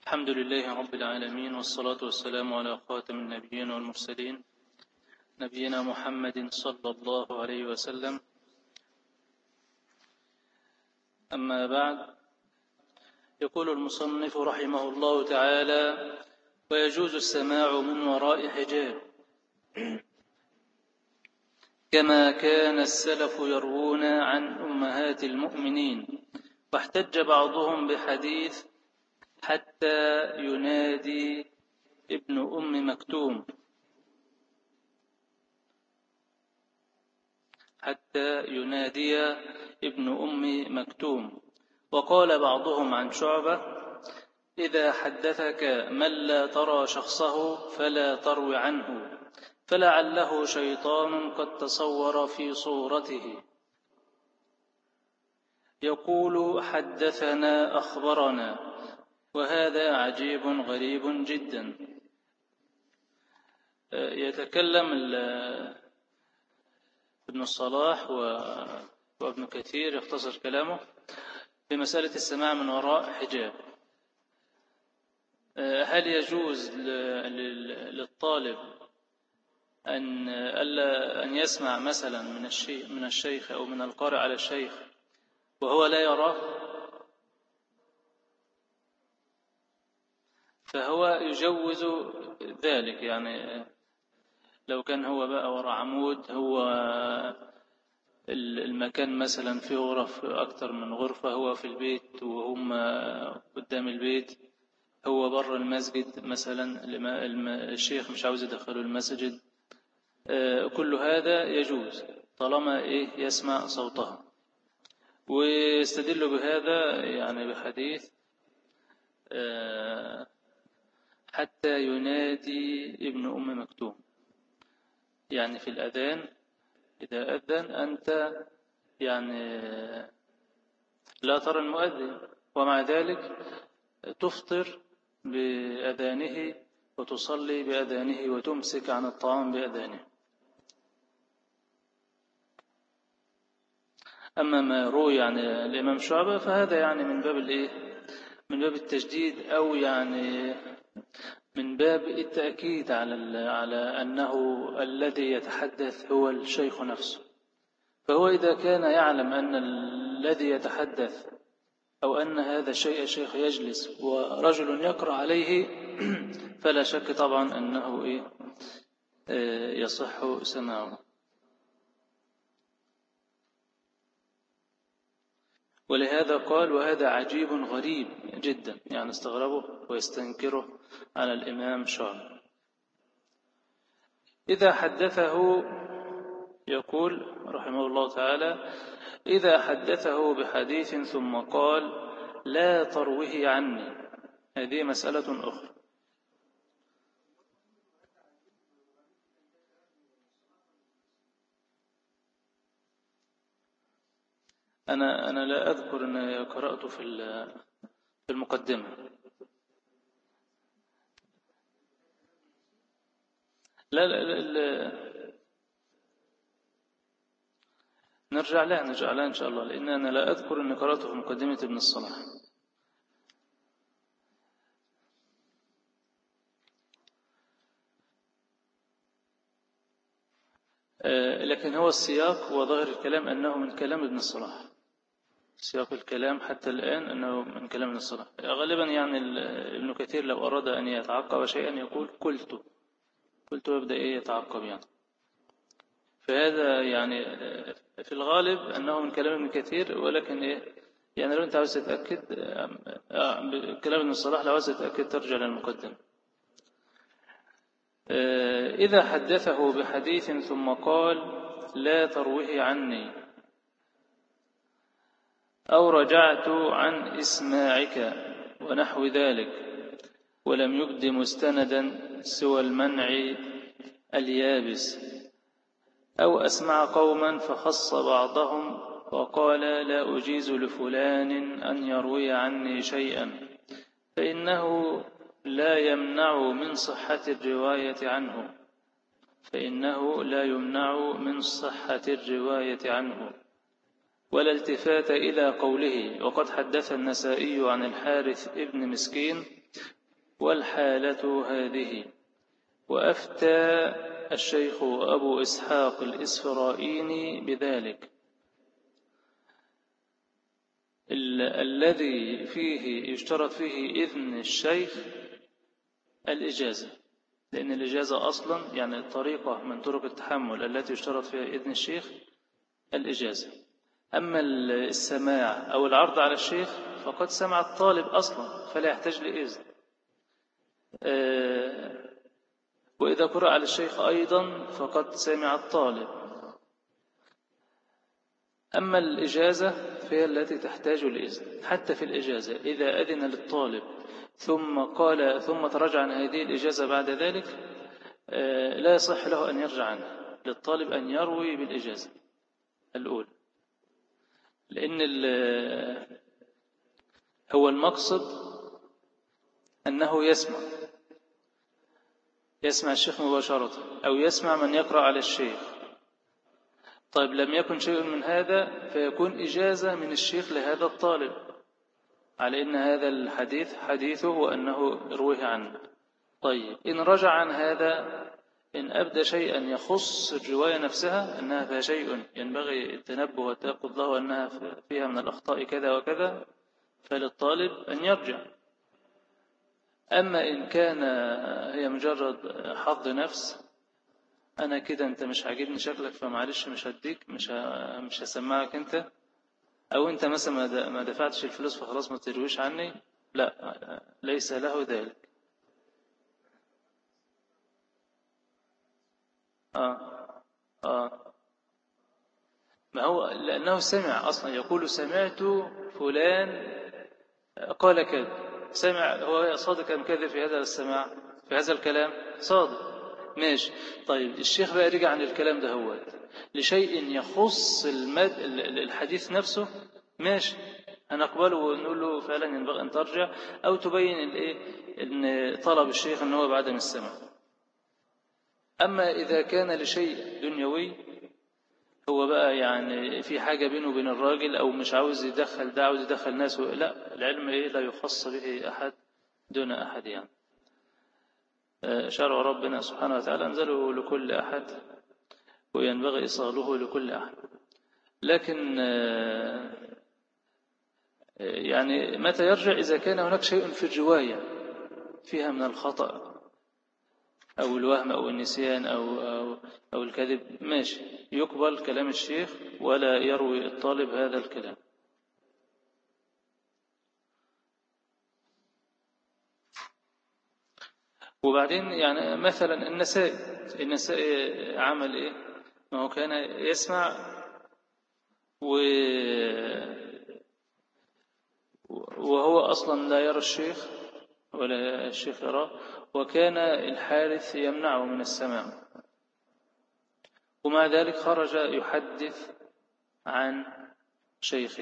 الحمد لله رب العالمين، والصلاة والسلام على خاتم النبيين والمرسلين نبينا محمد صلى الله عليه وسلم. أما بعد، يقول المصنف رحمه الله تعالى: ويجوز السماع من وراء حجاب، كما كان السلف يروون عن أمهات المؤمنين. واحتج بعضهم بحديث حتى ينادي ابن أم مكتوم، حتى ينادي ابن أم مكتوم. وقال بعضهم عن شعبة: إذا حدثك من لا ترى شخصه فلا تروي عنه، فلعله شيطان قد تصور في صورته يقول حدثنا أخبرنا. وهذا عجيب غريب جدا. يتكلم ابن الصلاح وابن كثير يختصر كلامه في مسألة السماع من وراء حجاب. هل يجوز للطالب أن يسمع مثلا من الشيخ أو من القارئ على الشيخ وهو لا يراه؟ فهو يجوز ذلك، يعني لو كان هو بقى وراء عمود، هو المكان مثلا فيه غرف أكتر من غرفة، هو في البيت وهم قدام البيت، هو بره المسجد مثلا، الشيخ مش عاوز يدخله المسجد، كل هذا يجوز طالما يسمع صوتها. ويستدل بهذا يعني بحديث حتى ينادي ابن أم مكتوم، يعني في الأذان إذا أذن أنت يعني لا ترى المؤذن، ومع ذلك تفطر بأذانه وتصلي بأذانه وتمسك عن الطعام بأذانه. أما ما روي عن الإمام شعبة فهذا يعني من باب من باب التجديد، أو يعني من باب التأكيد على أنه الذي يتحدث هو الشيخ نفسه. فهو إذا كان يعلم أن الذي يتحدث أو أن هذا الشيخ يجلس ورجل يقرأ عليه فلا شك طبعا أنه يصح سماعه. ولهذا قال: وهذا عجيب غريب جدا، يعني استغربه ويستنكره على الإمام شعبة. إذا حدثه، يقول رحمه الله تعالى: إذا حدثه بحديث ثم قال لا تروه عني، هذه مسألة أخرى. أنا لا أذكر أن قرأت في المقدمة. لا نرجع لها إن شاء الله، لأن أنا لا أذكر أن قرأته في مقدمة ابن الصلاح. لكن هو السياق وظاهر الكلام أنه من كلام ابن الصلاح، سياق الكلام حتى الآن أنه من كلام ابن الصلاح. غالبا يعني ابن كثير لو أراد أن يتعقب شيئا يقول قلت ويبدأ يتعقب يعني. فهذا يعني في الغالب أنه من كلام ابن كثير، ولكن يعني لو أنت عاوز تتأكد كلام ابن الصلاح، لو عاوز تتأكد ترجع للمقدم. إذا حدثه بحديث ثم قال لا تروه عني، أو رجعت عن إسماعك ونحو ذلك، ولم يبد مستندا سوى المنع اليابس، أو أسمع قوما فخص بعضهم وقال لا أجيز لفلان أن يروي عني شيئا، فإنه لا يمنع من صحة الرواية عنه، ولا التفات إلى قوله. وقد حدث النسائي عن الحارث ابن مسكين والحالة هذه. وأفتى الشيخ أبو إسحاق الإسفرائيني بذلك. الذي فيه يشترط فيه إذن الشيخ الإجازة، لأن الإجازة أصلا يعني الطريقة من طرق التحمل التي يشترط فيها إذن الشيخ الإجازة. أما السماع أو العرض على الشيخ فقد سمع الطالب أصلا فلا يحتاج لإذن. وإذا قرأ على الشيخ أيضا فقد سمع الطالب. أما الإجازة فهي التي تحتاج لإذن. حتى في الإجازة إذا أذن للطالب ثم تراجع عن هذه الإجازة بعد ذلك لا يصح له أن يرجع عنها، للطالب أن يروي بالإجازة الأولى، لأن هو المقصد أنه يسمع الشيخ مباشرة أو يسمع من يقرأ على الشيخ. طيب لم يكن شيء من هذا فيكون إجازة من الشيخ لهذا الطالب على أن هذا الحديث حديثه وأنه يرويه عنه. طيب إن رجع عن هذا، إن أبدى شيئا يخص الرواية نفسها أنها فيها شيء ينبغي التنبه والتأخذ له أنها فيها من الأخطاء كذا وكذا، فللطالب أن يرجع. أما إن كان هي مجرد حظ نفس، أنا كده أنت مش عاجبني شكلك فمعلش مش هديك، مش هسمعك أنت، أو أنت مثلا ما دفعتش الفلوس فخلاص ما ترويش عني، لا، ليس له ذلك. ما هو لأنه سمع أصلا، يقول سمعت فلان قال كذا، سمع. هو صادق أم كذب في هذا السماع، في هذا الكلام؟ صادق، ماشي. طيب الشيخ بقى رجع عن الكلام ده هو لشيء يخص الحديث نفسه، ماشي، هنقبله ونقول له فعلا ينبغي أن ترجع، أو تبين إن طلب الشيخ أنه هو بعدم السمع. أما إذا كان لشيء دنيوي، هو بقى يعني في حاجة بينه وبين الراجل، أو مش عاوز يدخل ده، عاوز يدخل ناس، لا، العلم لا يخص به أحد دون أحد. يعني شرع ربنا سبحانه وتعالى أنزله لكل أحد، وينبغي إيصاله لكل أحد. لكن يعني متى يرجع؟ إذا كان هناك شيء في الرواية فيها من الخطأ أو الوهم أو النسيان أو الكذب، ماشي، يقبل كلام الشيخ ولا يروي الطالب هذا الكلام. وبعدين يعني مثلا النسائي عمل إيه؟ ما هو كان يسمع وهو أصلا لا يرى الشيخ ولا الشيخ يراه، وكان الحارث يمنعه من السماع، ومع ذلك خرج يحدث عن شيخه.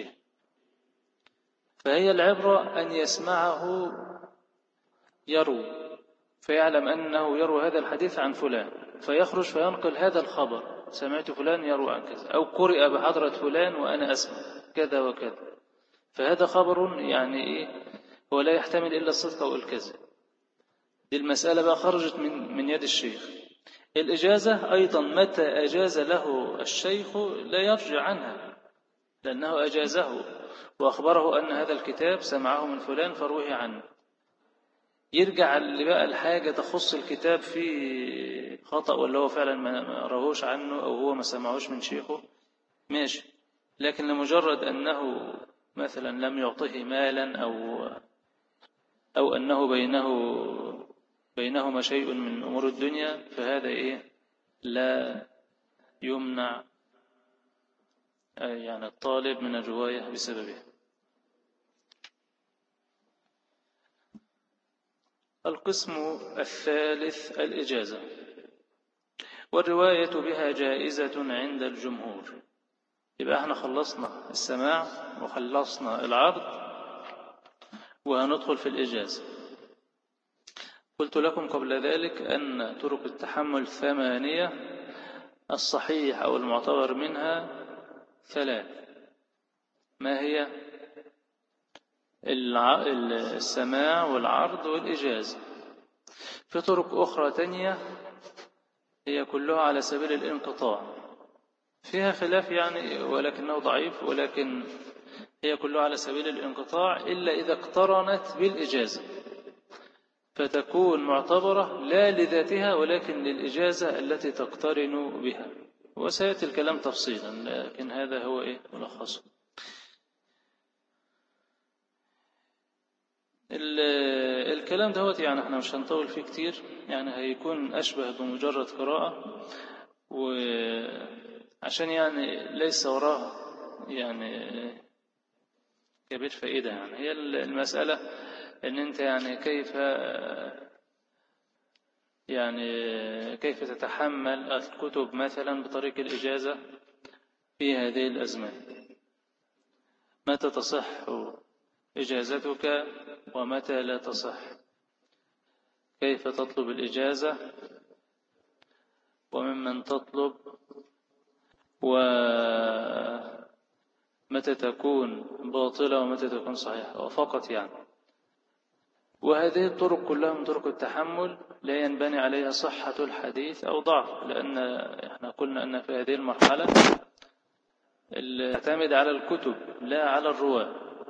فهي العبرة أن يسمعه يروي، فيعلم أنه يروي هذا الحديث عن فلان، فيخرج فينقل هذا الخبر، سمعت فلان يروي عن كذا، أو قرئ بحضرة فلان وأنا أسمع كذا وكذا. فهذا خبر يعني إيه؟ هو لا يحتمل إلا الصدق أو الكذب. دي المسألة بقى خرجت من يد الشيخ. الإجازة أيضا متى أجاز له الشيخ لا يرجع عنها، لأنه أجازه وأخبره أن هذا الكتاب سمعه من فلان فروه عنه. يرجع اللي بقى الحاجة تخص الكتاب في خطأ، ولا هو فعلا ما روهوش عنه أو هو ما سمعوش من شيخه، ماشي. لكن لمجرد أنه مثلا لم يعطه مالا أو أنه بينهما شيء من أمور الدنيا، فهذا لا يمنع يعني الطالب من الرواية بسببه. القسم الثالث الإجازة، والرواية بها جائزة عند الجمهور. يبقى احنا خلصنا السماع وخلصنا العرض وهندخل في الإجازة. قلت لكم قبل ذلك أن طرق التحمل 8، الصحيح أو المعتبر منها 3. ما هي؟ السماع والعرض والإجازة. في طرق أخرى تانية هي كلها على سبيل الانقطاع، فيها خلاف يعني ولكنه ضعيف، ولكن هي كلها على سبيل الانقطاع إلا إذا اقترنت بالإجازة، فتكون معتبرة لا لذاتها ولكن للإجازة التي تقترن بها. وسيأتي الكلام تفصيلا، لكن هذا هو ملخصه. الكلام دوت يعني احنا مش هنطول فيه كتير، يعني هيكون أشبه بمجرد قراءة، وعشان يعني ليس وراه يعني كبير فائدة. يعني هي المسألة ان انت يعني كيف تتحمل الكتب مثلا بطريق الإجازة في هذه الأزمان، متى تصح إجازتك ومتى لا تصح، كيف تطلب الإجازة وممن تطلب، ومتى تكون باطلة ومتى تكون صحيحة فقط يعني. وهذه الطرق كلها من طرق التحمل لا ينبني عليها صحة الحديث أو ضعف، لأن احنا قلنا أن في هذه المرحلة تعتمد على الكتب لا على الرواة،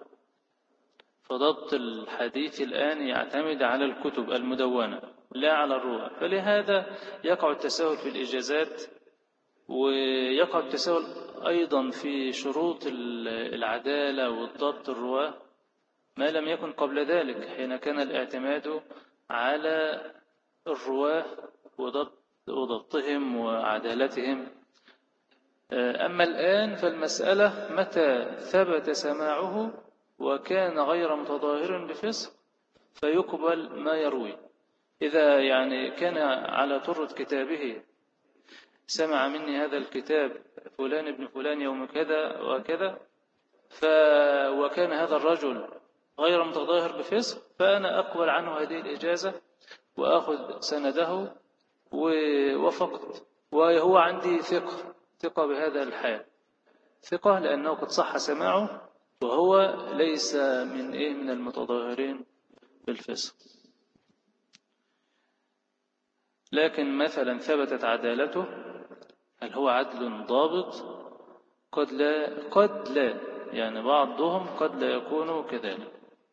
فضبط الحديث الآن يعتمد على الكتب المدونة لا على الرواة، فلهذا يقع التساهل في الإجازات، ويقع التساهل أيضا في شروط العدالة والضبط الرواة ما لم يكن قبل ذلك، حين كان الاعتماد على الرواة وضبطهم وعدالتهم. أما الآن فالمسألة متى ثبت سماعه وكان غير متظاهر بفسق فيقبل ما يروي. إذا يعني كان على طرة كتابه سمع مني هذا الكتاب فلان ابن فلان يوم كذا وكذا، وكان هذا الرجل غير متظاهر بفسق، فأنا أقبل عنه هذه الإجازة وأخذ سنده وفقط، وهو عندي ثقة بهذا الحال، ثقة لأنه قد صح سماعه وهو ليس من المتظاهرين بالفسق. لكن مثلا ثبتت عدالته، هل هو عدل ضابط؟ قد لا يعني بعضهم قد لا يكون كذلك.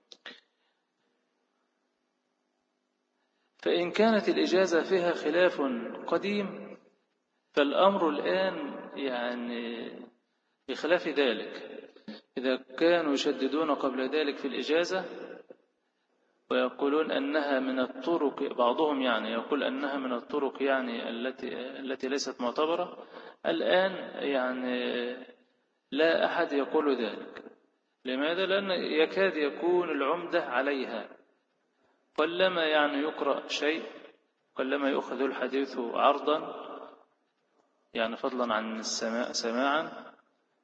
فإن كانت الإجازة فيها خلاف قديم فالأمر الآن يعني بخلاف ذلك. إذا كانوا يشددون قبل ذلك في الإجازة ويقولون أنها من الطرق، بعضهم يعني يقول أنها من الطرق يعني التي ليست معتبرة، الآن يعني لا أحد يقول ذلك. لماذا؟ لأن يكاد يكون العمدة عليها، قلما يعني يقرأ شيء، قلما يؤخذ الحديث عرضا يعني فضلا عن السماع سماعا،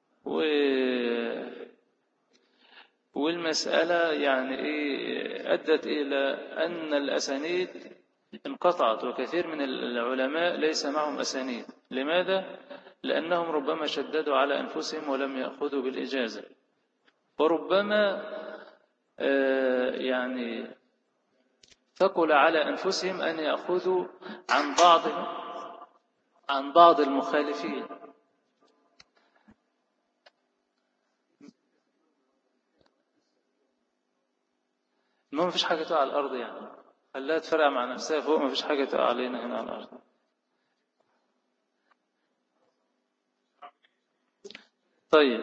والمسألة يعني أدت إلى أن الأسانيد انقطعت، وكثير من العلماء ليس معهم أسانيد. لماذا؟ لأنهم ربما شددوا على أنفسهم ولم يأخذوا بالإجازة، وربما يعني ثقل على أنفسهم أن يأخذوا عن بعض المخالفين. ما فيش حاجة تقع على الأرض، يعني خلاها تفرع مع نفسها فوق، ما فيش حاجة تقع علينا هنا على الأرض. طيب،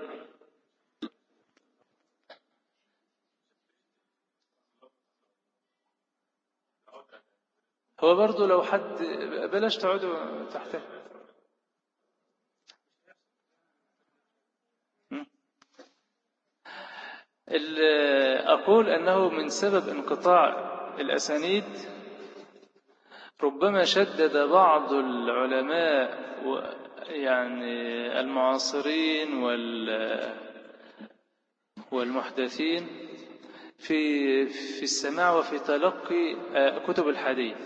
هو برضو لو حد بلاش تقعدوا تحته. أقول أنه من سبب انقطاع الأسانيد ربما شدد بعض العلماء يعني المعاصرين والمحدثين في السماع وفي تلقي كتب الحديث.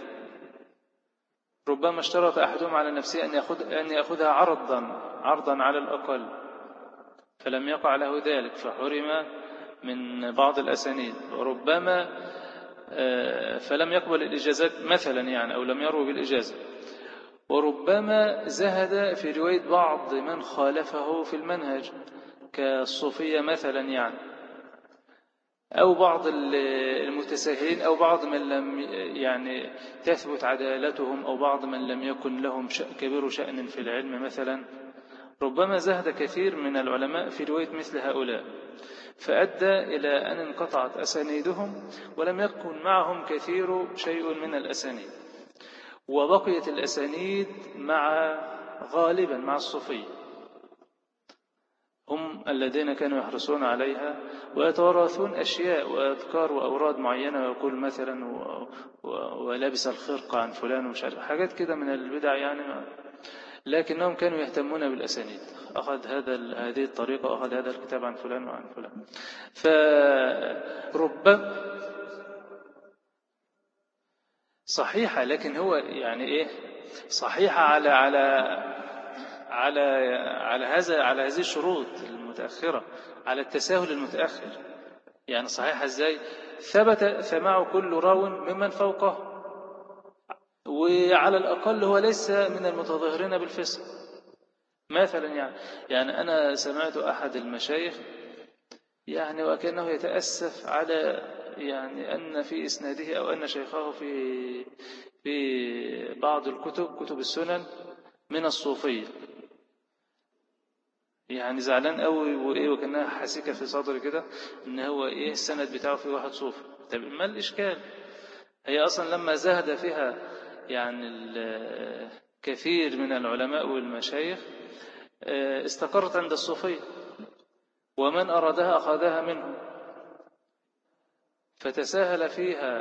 ربما اشترط أحدهم على نفسه أن يأخذها عرضا على الأقل، فلم يقع له ذلك فحرم من بعض الأسانيد. وربما فلم يقبل الإجازات مثلا يعني، أو لم يروي بالإجازة. وربما زهد في رواية بعض من خالفه في المنهج كالصوفية مثلا يعني، أو بعض المتساهلين، أو بعض من لم يعني تثبت عدالتهم، أو بعض من لم يكن لهم كبير شأن في العلم مثلا. ربما زهد كثير من العلماء في رواية مثل هؤلاء، فأدى إلى أن انقطعت أسانيدهم، ولم يكن معهم كثير شيء من الأسانيد، وبقيت الأسانيد غالبا مع الصوفية، هم الذين كانوا يحرصون عليها ويتوارثون أشياء وأذكار وأوراد معينة، ويقول مثلا ولبس الخرقة عن فلان ومش عارف حاجات كده من البدع يعني، لكنهم كانوا يهتمون بالأسانيد. أخذ هذه الطريقة، أخذ هذا الكتاب عن فلان وعن فلان. فربما صحيحة، لكن هو يعني إيه صحيحة على هذه الشروط المتأخرة، على التساهل المتأخر. يعني صحيحة إزاي؟ ثبت سماع كل راو ممن فوقه، وعلى الأقل هو ليس من المتظاهرين بالفسق مثلا يعني أنا سمعت أحد المشايخ يعني وكأنه يتأسف على يعني أن في إسناده، أو أن شيخه في بعض كتب السنن من الصوفية، يعني زعلان قوي وإيه، وكأنها حاسكة في صدر كده إن هو إيه السند بتاعه في واحد صوفي. طب ما الإشكال؟ هي أصلا لما زهد فيها يعني كثير من العلماء والمشايخ استقرت عند الصوفية، ومن أرادها أخذها منهم، فتساهل فيها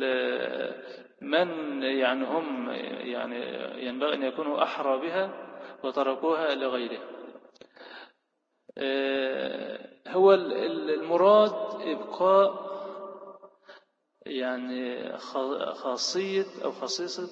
من يعني هم يعني ينبغي أن يكونوا أحرى بها وتركوها لغيرها. هو المراد إبقاء يعني خاصية أو خصيصة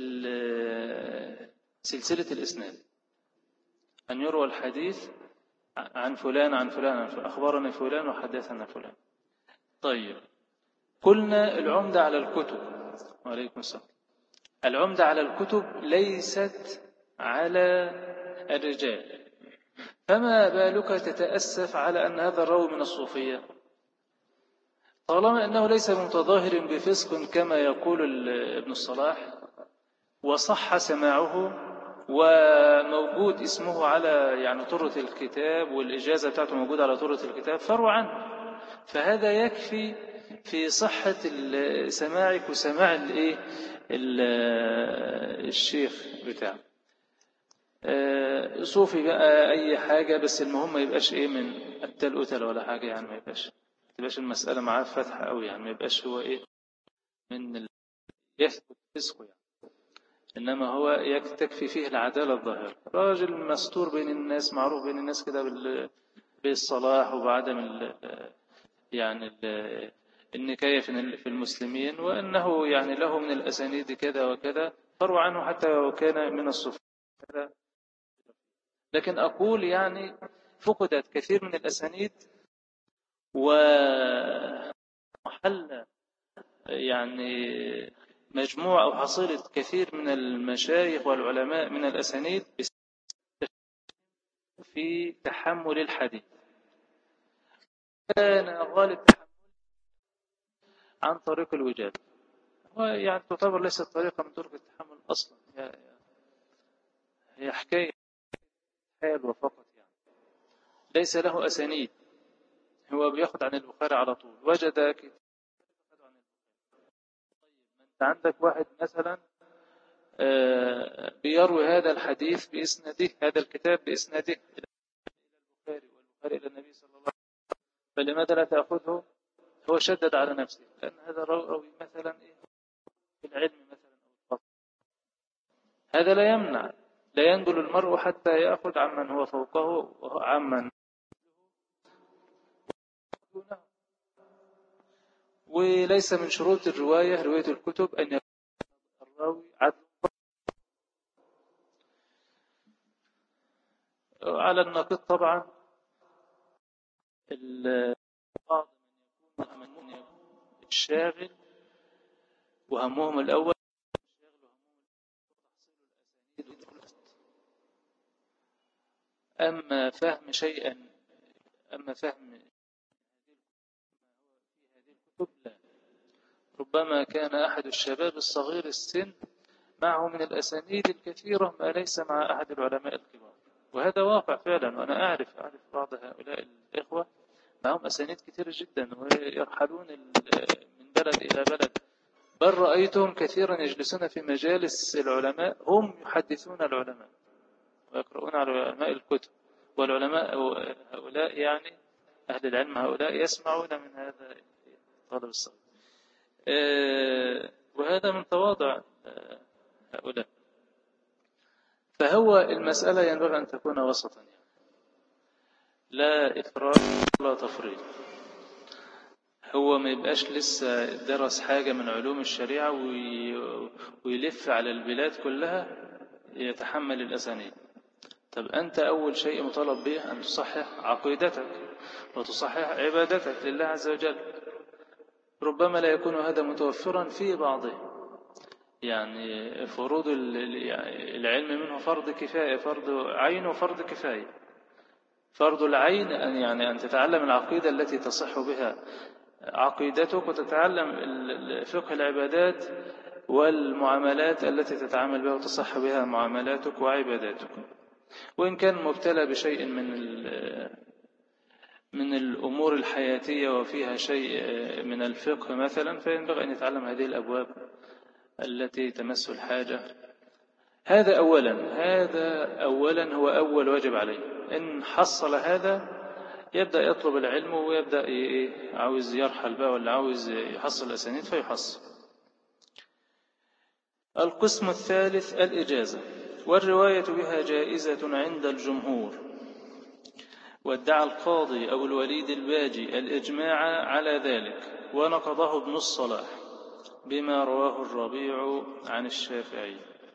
سلسلة الإسناد، أن يروى الحديث عن فلان عن فلان عن فلان، أخبرنا فلان وحدثنا فلان. طيب، قلنا العمدة على الكتب، وعليكم السلام، العمدة على الكتب ليست على الرجال، فما بالك تتأسف على أن هذا الراوي من الصوفية، طالما أنه ليس متظاهر بفسق كما يقول ابن الصلاح، وصح سماعه، وموجود اسمه على يعني طرة الكتاب، والإجازة بتاعته موجودة على طرة الكتاب، فاروا عنه. فهذا يكفي في صحة سماعك وسماع الشيخ بتاعه. صوفي بقى أي حاجة، بس المهم ما يبقاش من التل ولا حاجة، يعني ما يبقاش المسألة معاه فتحة أوي، يعني ما يبقاش هو من يثبت فسقه يعني. إنما هو تكفي فيه العدالة الظاهرة، راجل مستور بين الناس، معروف بين الناس كده بالصلاح وبعدم يعني النكاية في المسلمين، وأنه يعني له من الأسانيد كذا وكذا، فروا عنه حتى لو كان من الصوفية. لكن أقول يعني فقدت كثير من الأسانيد، ومحل يعني مجموع أو حصيلة كثير من المشايخ والعلماء من الأسانيد في تحمل الحديث. كان غالب تحمل عن طريق الوجادة، ويعني تعتبر ليست طريقة من طرق التحمل أصلا، هي حكاية حال وفقط، يعني ليس له أسانيد، هو بياخد عن البخاري على طول، وجد كتاب عن البخاري. طيب، ما أنت عندك واحد مثلا بيروي هذا الحديث بإسناده، هذا الكتاب بإسناده إلى البخاري، والبخاري إلى النبي صلى الله عليه وسلم، فلماذا لا تأخذه؟ هو شدد على نفسه، لأن هذا راوي مثلا في العلم مثلا أو الفضل، هذا لا يمنع، لا ينزل المرء حتى يأخذ عمن هو فوقه وعمن دونه. وليس من شروط الرواية، رواية الكتب، أن يكون الراوي عدل. على النقيض طبعا بعض من يكون الشاغل وهمهم الأول أما فهم شيئا، أما فهم هذه الكتب لا. ربما كان أحد الشباب الصغير السن معه من الأسانيد الكثيرة ما ليس مع أحد العلماء الكبار، وهذا واقع فعلا. وأنا أعرف بعض هؤلاء الإخوة معهم أسانيد كثيرة جدا ويرحلون من بلد إلى بلد، بل رأيتهم كثيرا يجلسون في مجالس العلماء هم يحدثون العلماء ويقرؤون على العلماء الكتب، والعلماء هؤلاء يعني أهل العلم هؤلاء يسمعون من هذا الطالب الصغير. وهذا من تواضع هؤلاء. فهو المسألة ينبغي أن تكون وسطا، يعني لا إفراط ولا تفريط. هو ما يبقاش لسه درس حاجة من علوم الشريعة ويلف على البلاد كلها يتحمل الأسانيد. طب أنت أول شيء مطالب به أن تصحح عقيدتك وتصحح عبادتك لله عز وجل. ربما لا يكون هذا متوفرا في بعضه، يعني فروض العلم منه فرض كفاية، فرض عين وفرض كفاية. فرض العين أن تتعلم العقيدة التي تصح بها عقيدتك، وتتعلم فقه العبادات والمعاملات التي تتعامل بها وتصح بها معاملاتك وعباداتك. وإن كان مبتلى بشيء من الأمور الحياتية وفيها شيء من الفقه مثلا، فينبغي أن يتعلم هذه الأبواب التي تمس الحاجة. هذا أولا هو أول واجب عليه. إن حصل هذا يبدأ يطلب العلم ويبدأ عاوز يرحل بقى ولا عاوز يحصل الأسانيد فيحصل. القسم الثالث الإجازة، والرواية بها جائزة عند الجمهور. وادعى القاضي أبو الوليد الباجي الإجماع على ذلك، ونقضه ابن الصلاح بما رواه الربيع عن الشافعي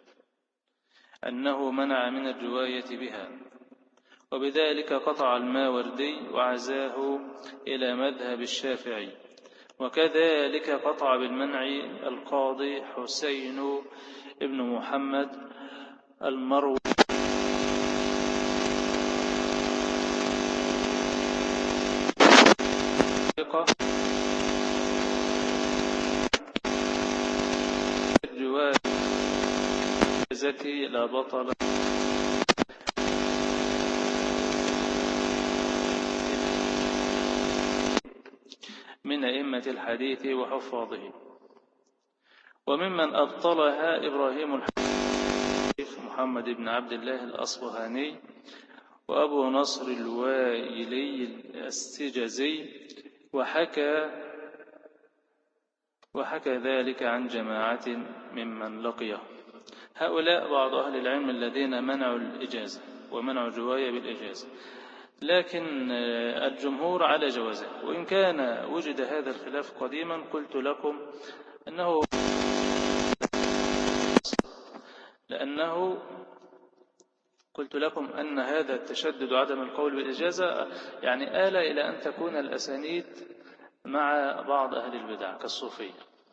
أنه منع من الرواية بها، وبذلك قطع الماوردي وعزاه إلى مذهب الشافعي. وكذلك قطع بالمنع القاضي حسين ابن محمد المروي الرواية التي لا بطل من أئمة الحديث وحفاظه. وممن أبطلها إبراهيم الحديث محمد بن عبد الله الأصبهاني وأبو نصر الوائلي السجزي، وحكى ذلك عن جماعة ممن لقيه. هؤلاء بعض أهل العلم الذين منعوا الإجازة ومنعوا الرواية بالإجازة، لكن الجمهور على جوازه. وإن كان وجد هذا الخلاف قديما قلت لكم أن هذا التشدد عدم القول بالإجازة يعني آل إلى أن تكون الأسانيد مع بعض أهل البدع كالصوفية،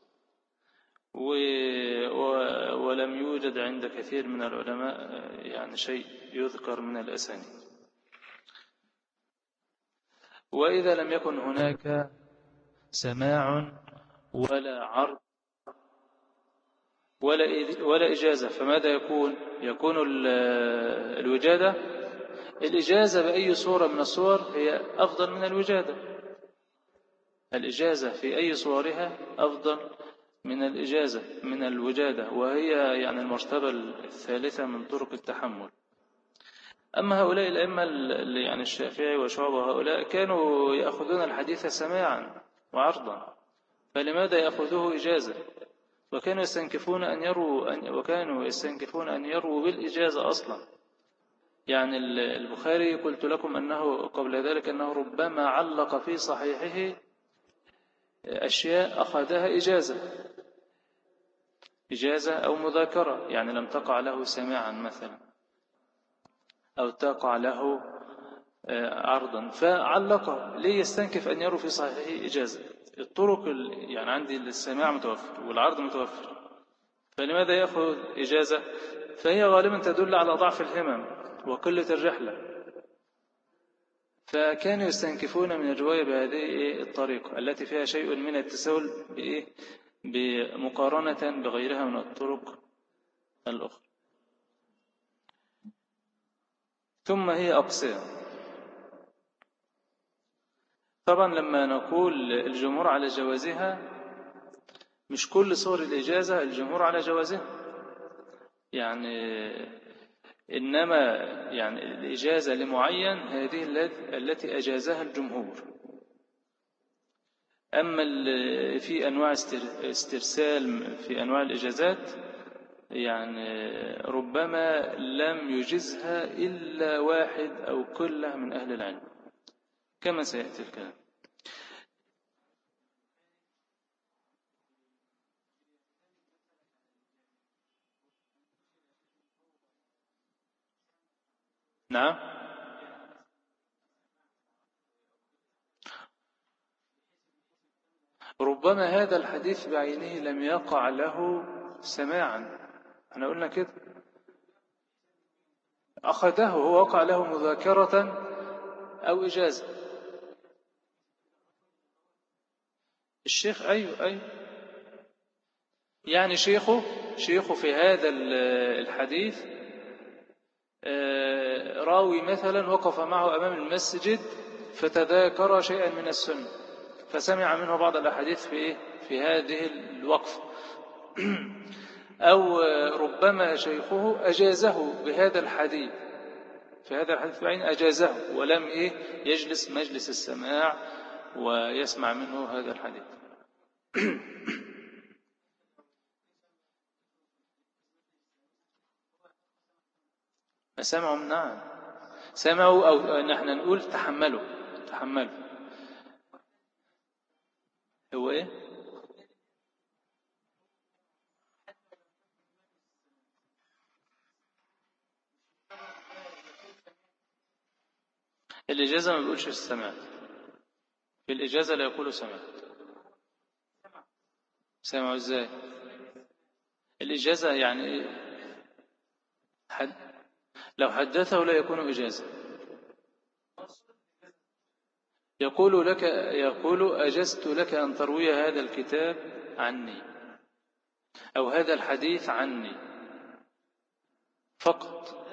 ولم يوجد عند كثير من العلماء يعني شيء يذكر من الأسانيد. وإذا لم يكن هناك سماع ولا عرض ولا إجازة، فماذا يكون الوجادة. الإجازة بأي صورة من الصور هي أفضل من الوجادة. الإجازة في أي صورها أفضل من الوجادة، وهي يعني المرتبة الثالثة من طرق التحمل. أما هؤلاء الأئمة يعني الشافعي وشعبة، هؤلاء كانوا يأخذون الحديث سماعا وعرضا، فلماذا يأخذوه إجازة؟ وكانوا يستنكفون أن يروا بالإجازة أصلا. يعني البخاري قلت لكم أنه قبل ذلك أنه ربما علق في صحيحه أشياء أخذها إجازة أو مذاكرة، يعني لم تقع له سماعا مثلا، أو تقع له عرضا، فعلق ليه يستنكف أن يروا في صحيحه إجازة؟ الطرق يعني عندي السماع متوفر والعرض متوفر، فلماذا يأخذ إجازة؟ فهي غالبا تدل على ضعف الهمم وقلة الرحلة، فكانوا يستنكفون من الرواية بهذه الطريقة التي فيها شيء من التساهل بمقارنة بغيرها من الطرق الأخرى. ثم هي أقسام. طبعا لما نقول الجمهور على جوازها، مش كل صور الإجازة الجمهور على جوازها، يعني إنما يعني الإجازة لمعين هذه التي أجازها الجمهور. أما في أنواع استرسال في أنواع الإجازات، يعني ربما لم يجزها إلا واحد أو كله من أهل العلم كما سيأتي الكلام. نعم، ربما هذا الحديث بعينه لم يقع له سماعا، احنا قلنا كده، أخذه هو وقع له مذاكرة أو إجازة. الشيخ أيوه يعني شيخه في هذا الحديث راوي مثلا وقف معه أمام المسجد فتذاكر شيئا من السنة فسمع منه بعض الأحاديث في هذه الوقفة، أو ربما شيخه أجازه بهذا الحديث، في هذا الحديث بعين أجازه ولم يجلس مجلس السماع ويسمع منه هذا الحديث. سمعوا، نعم سمعوا، أو نحن نقول تحملوا هو الإجازة ما بيقولش سمعت، في الإجازة لا يقول سمعت. سمعوا إزاي؟ الإجازة يعني لو حدثه لا يكون إجازة. يقول أجزت لك أن تروي هذا الكتاب عني أو هذا الحديث عني فقط.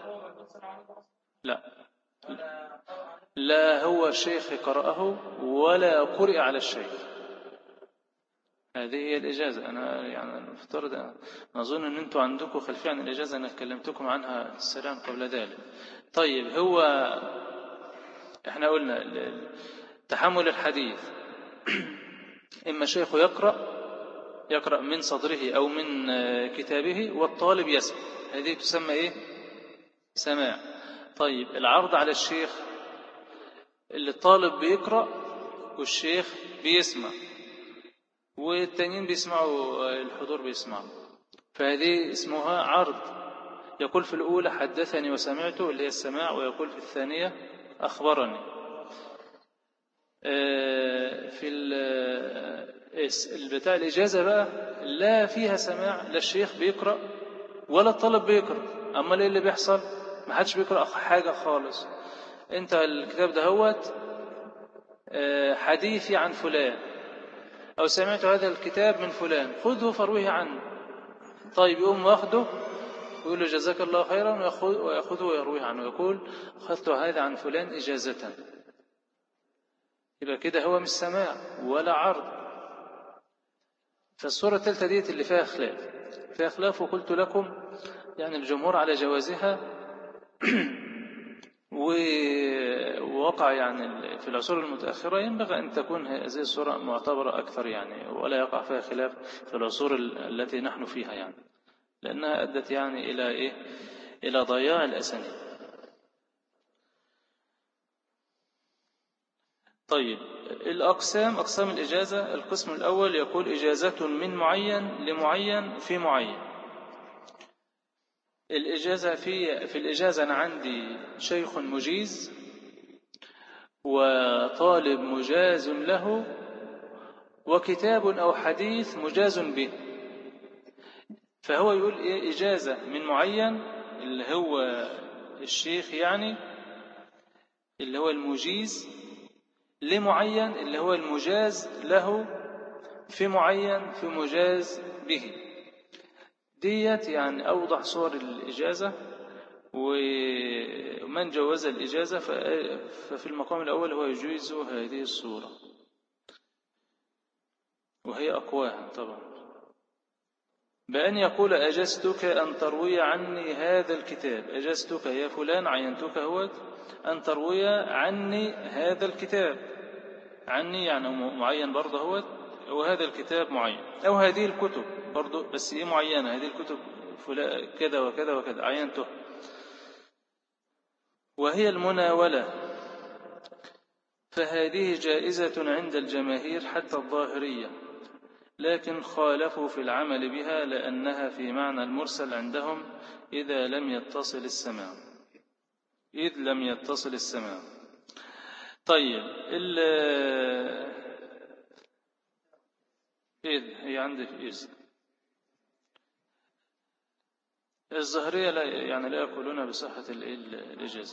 لا هو الشيخ قرأه ولا قرئ على الشيخ، هذه هي الإجازة. أنا يعني افترض، أظن أن أنتم عندكم خلفية عن الإجازة، أنا كلمتكم عنها السلام قبل ذلك. طيب، هو إحنا قلنا تحمل الحديث إما شيخ يقرأ من صدره أو من كتابه والطالب يسمع، هذه تسمى سماع. طيب، العرض على الشيخ اللي الطالب بيقرأ والشيخ بيسمع والتانيين بيسمعوا، الحضور بيسمعوا، فهذه اسمها عرض. يقول في الأولى حدثني وسمعته اللي هي السماع، ويقول في الثانية أخبرني. في البتاع الإجازة بقى لا فيها سماع، لا الشيخ بيقرأ ولا الطالب بيقرأ. أما إيه اللي بيحصل؟ ما حدش بيقرأ حاجة خالص. أنت الكتاب ده هوت حديثي عن فلان أو سمعت هذا الكتاب من فلان، خذه فرويه عنه. طيب، يقوم واخده يقول له جزاك الله خيرا ويأخذه ويرويه عنه، يقول أخذت هذا عن فلان إجازة. يبقى كده هو مش سماع ولا عرض. فالصورة الثالثة ديت اللي فيها خلاف، وقلت لكم يعني الجمهور على جوازها ووقع يعني في العصور المتأخرة ينبغي أن تكون هذه الصورة معتبرة أكثر يعني، ولا يقع فيها خلاف في العصور التي نحن فيها يعني، لأنها أدت يعني إلى ضياع الأسانيد. طيب، أقسام الإجازة. القسم الأول يقول إجازة من معين لمعين في معين. الإجازة في الإجازة أنا عندي شيخ مجيز وطالب مجاز له، وكتاب أو حديث مجاز به. فهو يقول إيه؟ إجازة من معين اللي هو الشيخ، يعني اللي هو المجيز لمعين اللي هو المجاز له في معين في مجاز به. ديت يعني أوضح صور الإجازة. ومن جوز الإجازة ففي المقام الأول هو يجوز هذه الصورة، وهي أقواها طبعا، بأن يقول أجزتك أن تروي عني هذا الكتاب. أجزتك يا فلان، عينتك هو أن تروي عني هذا الكتاب. عني يعني معين برضه هو، وهذا الكتاب معين، أو هذه الكتب برضه، بس إيه معينة، هذه الكتب كذا وكذا وكذا عينته. وهي المناولة، فهذه جائزة عند الجماهير حتى الظاهرية، لكن خالفوا في العمل بها لأنها في معنى المرسل عندهم إذا لم يتصل السماع. إذ لم يتصل السماع. طيب إذ هي عندك إذ الظاهرية لا يقولون بصحة الإجازة،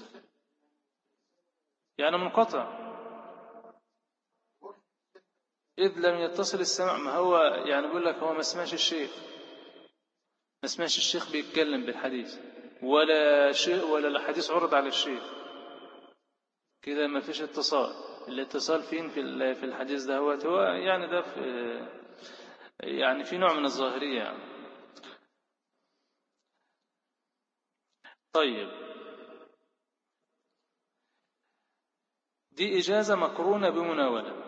يعني منقطع. إذ لم يتصل السمع، ما هو يعني بيقول لك هو ما سمعش الشيخ بيتكلم بالحديث، ولا شيء ولا الحديث عرض على الشيخ، كده ما فيش اتصال. الاتصال فين في الحديث ده؟ هو يعني ده يعني في نوع من الظاهرية يعني. طيب دي إجازة مقرونة بمناولة.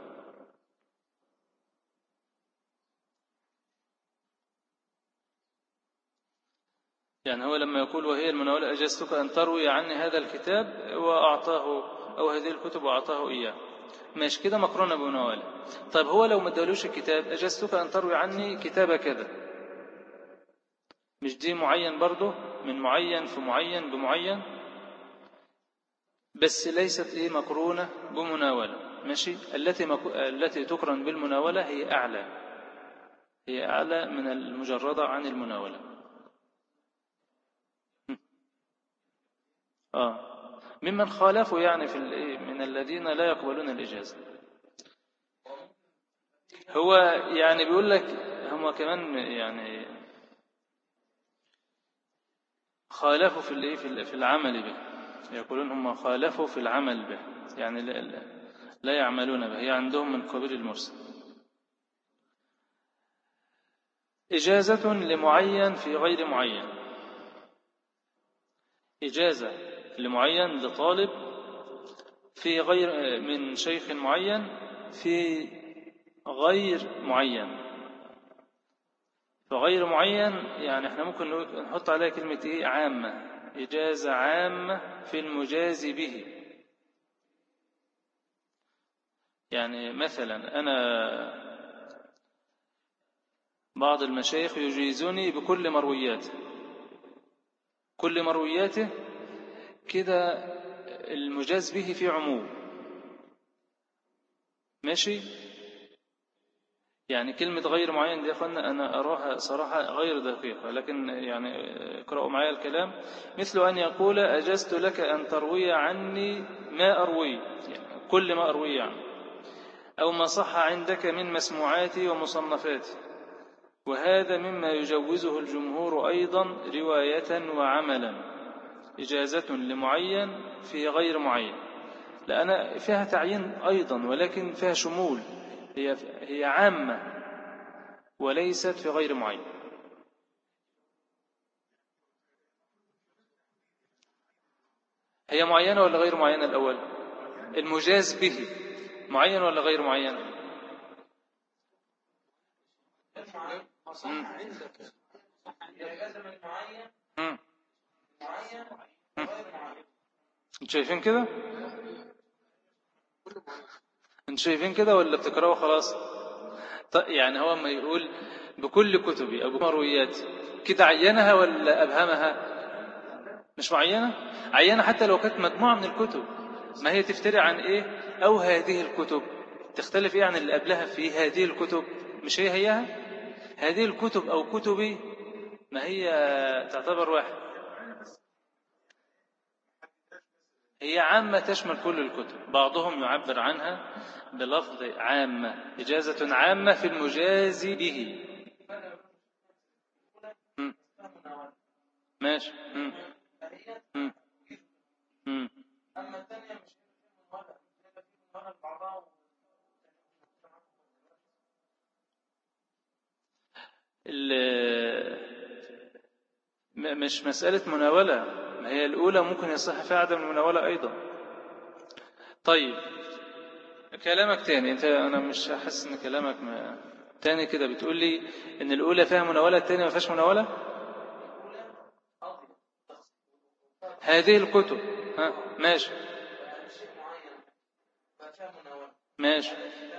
يعني هو لما يقول وهي المناولة أجزتك أن تروي عني هذا الكتاب وأعطاه، أو هذه الكتب وأعطاه إياه، ماشي كده مقرونة بمناولة. طيب هو لو ما ادالوش الكتاب، أجزتك أن تروي عني كتاب كذا، مش دي معين برضه من معين في معين بمعين، بس ليست إيه مقرونة بمناولة. ماشي. التي تقرن بالمناولة هي أعلى من المجردة عن المناولة. ممن خالفوا يعني من الذين لا يقبلون الإجازة. هو يعني بيقول لك هم كمان يعني خالفوا في العمل به، يقولون هم خالفوا في العمل به، يعني لا يعملون به، هي عندهم من قبيل المرسل. إجازة لمعين في غير معين، إجازة لمعين لطالب في غير من شيخ معين في غير معين. فغير معين يعني احنا ممكن نحط عليها كلمة ايه؟ عامة. إجازة عامة في المجاز به. يعني مثلا أنا بعض المشايخ يجيزني بكل مروياته، كل مروياته كده المجاز به في عموم. ماشي. يعني كلمة غير معين دي يا أخوانا أنا أراها صراحة غير دقيقة، لكن يعني اقرأوا معايا الكلام. مثل أن يقول أجزت لك أن تروي عني ما أروي، يعني كل ما أروي يعني، أو ما صح عندك من مسموعاتي ومصنفاتي. وهذا مما يجوزه الجمهور أيضا رواية وعملا، إجازة لمعين في غير معين. لأن فيها تعيين أيضا، ولكن فيها شمول، هي عامة وليست في غير معين. هي معينة ولا غير معينة الأول؟ المجاز به معين ولا غير معين؟ انتوا شايفين كده؟ انتوا شايفين كده ولا بتقرأوا خلاص؟ يعني هو ما يقول بكل كتبي أو بمروياتي كده عينها ولا أبهمها؟ مش معينة. عينة حتى لو كانت مجموعة من الكتب، ما هي تفترع عن إيه؟ أو هذه الكتب تختلف إيه عن اللي قبلها في هذه الكتب؟ مش هي هيها؟ هذه الكتب أو كتبي ما هي تعتبر واحد، هي عامة تشمل كل الكتب. بعضهم يعبر عنها بلفظ عامة، إجازة عامة في المجاز به. ماشي. أما الثانية مش مش مسألة مناولة، ما هي الأولى ممكن يصح فيها عدم المناولة أيضا. طيب كلامك تاني أنت، أنا مش حاسس إن كلامك تاني كده بتقول لي إن الأولى فيها مناولة الثانية ما فيهاش مناولة. هذه الكتب ماشي ماشي.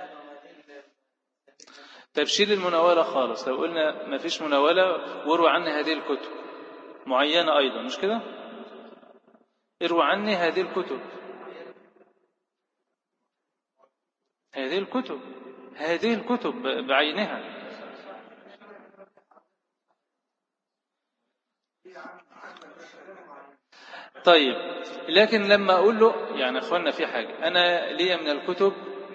تبشير المناولة خالص، لو قلنا ما فيش مناولة واروى عني هذه الكتب معينة أيضا، مش كده؟ اروى عني هذه الكتب، هذه الكتب بعينها. طيب لكن لما أقول له يعني أخوانا في حاجة، أنا لي من الكتب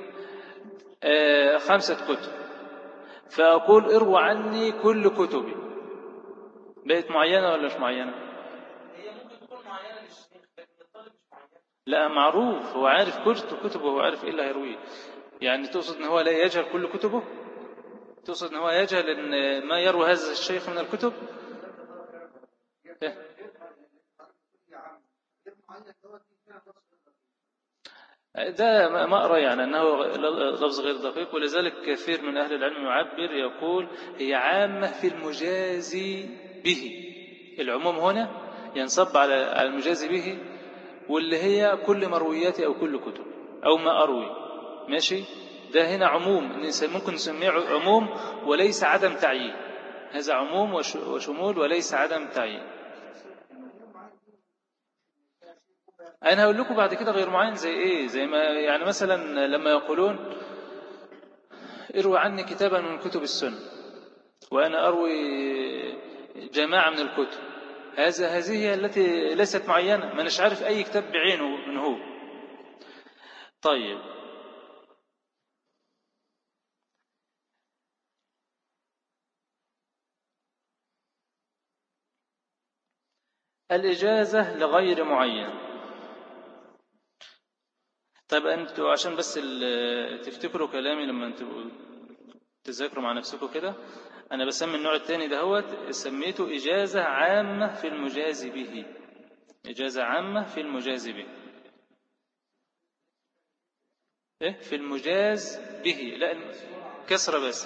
5 كتب، فأقول اروى عني كل كتبي، بقت معينة ولا مش معينة؟ هي ممكن تكون معينة للشيخ لكن الطالب مش معينة. لا معروف، هو عارف كتبه وهو عارف إيه اللي هيرويه. يعني تقصد أن هو لا يجهل كل كتبه؟ تقصد أن هو يجهل أن ما يروي هذا الشيخ من الكتب؟ ده ما أرى يعني أنه لفظ غير دقيق، ولذلك كثير من أهل العلم يعبر يقول هي عامة في المجاز به. العموم هنا ينصب على المجاز به، واللي هي كل مروياتي أو كل كتب أو ما أروي. ماشي، ده هنا عموم، ممكن نسميه عموم وليس عدم تعيين. هذا عموم وشمول وليس عدم تعيين. أنا هقول لكم بعد كده غير معين زي إيه، زي ما يعني مثلا لما يقولون اروي عني كتابا من كتب السنة وأنا أروي جماعة من الكتب، هذه هي التي ليست معينة، ما نش عارف أي كتاب بعينه من هو. طيب الإجازة لغير معين. طيب أنتوا عشان بس تفتكروا كلامي لما أنتوا تذاكروا مع نفسكم كده، أنا بسمي النوع الثاني دهوت سميته إجازة عامة في المجاز به. إجازة عامة في المجاز به. إيه في المجاز به، لا كسرة بس